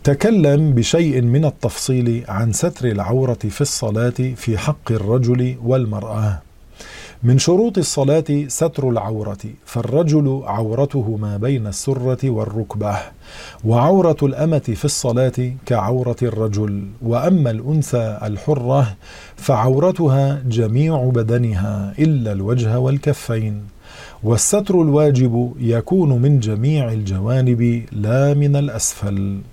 تكلم بشيء من التفصيل عن ستر العورة في الصلاة في حق الرجل والمرأة. من شروط الصلاة ستر العورة، فالرجل عورته ما بين السرة والركبة، وعورة الأمة في الصلاة كعورة الرجل، وأما الأنثى الحرة فعورتها جميع بدنها إلا الوجه والكفين. والستر الواجب يكون من جميع الجوانب لا من الأسفل.